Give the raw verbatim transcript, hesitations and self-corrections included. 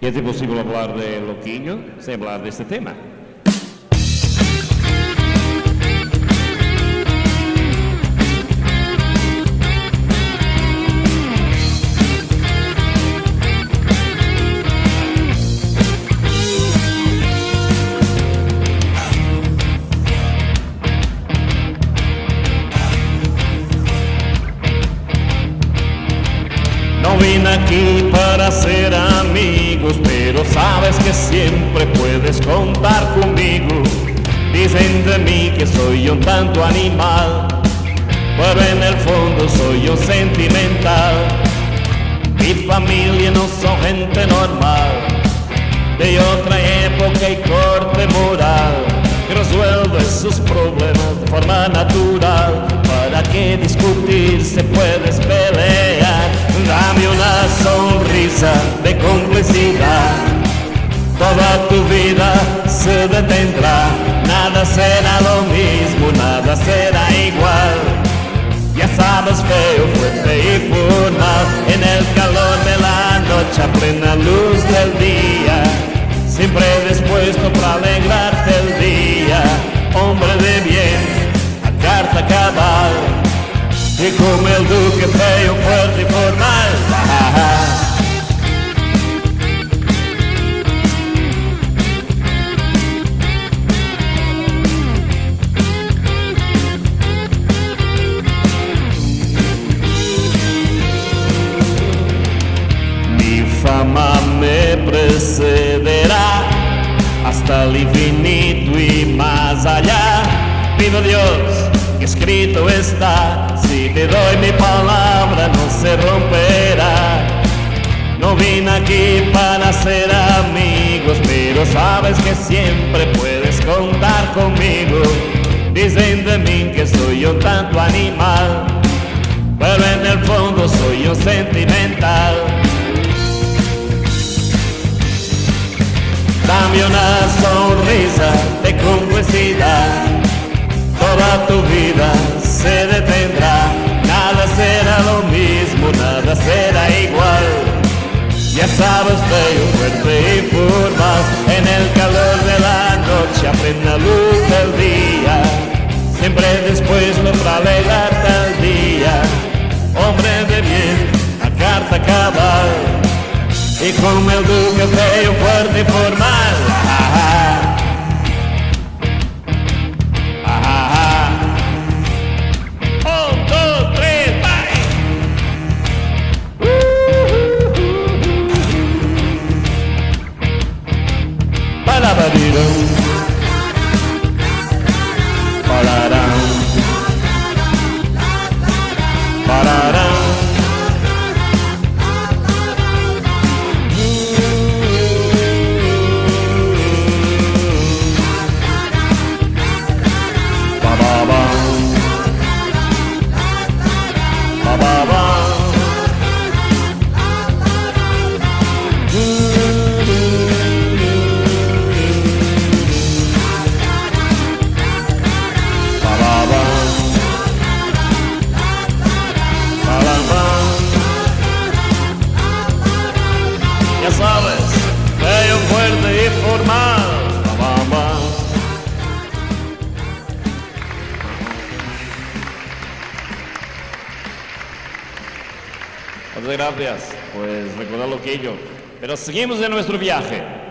Y es imposible hablar de Loquillo sin hablar de este tema. No vine aquí para ser amigos, pero sabes que siempre puedes contar conmigo. Dicen de mí que soy un tanto animal, pero en el fondo soy un sentimental. Mi familia no son gente normal, de otra época y corte moral, que resuelve sus problemas de forma natural. ¿Para qué discutir? Se puedes pelear. Dame una sonrisa de complicidad, toda tu vida se detendrá. Nada será lo mismo, nada será igual. Ya sabes, feo, fuerte y formal, en el calor de la noche, a plena luz del día, siempre dispuesto para alegrarte el día. Hombre de bien, a carta cabal, y como el duque, feo, fuerte y formal. Mi fama me precederá hasta el infinito y más allá. Pido a Dios, que escrito está, si te doy mi palabra no se romperá. No vine aquí para ser amigos, pero sabes que siempre puedes contar conmigo. Dicen de mí que soy un tanto animal, pero en el fondo soy un sentimental. Dame una sonrisa de complicidad, toda tu vida se detendrá. Nada será lo mismo, nada será igual. Ya sabes, feo, fuerte y formal, en el calor de la noche, a plena luz del día, siempre dispuesto para alegrarte al día. Hombre de bien, a carta cabal, y como el duque, feo, fuerte y formal. Ajá. Ajá. Un, dos, tres, bye. Palabadiro. Palarán. Palarán. Ya sabes, bello, fuerte y formal. Muchas gracias, pues recordar Loquillo. Pero seguimos en nuestro viaje.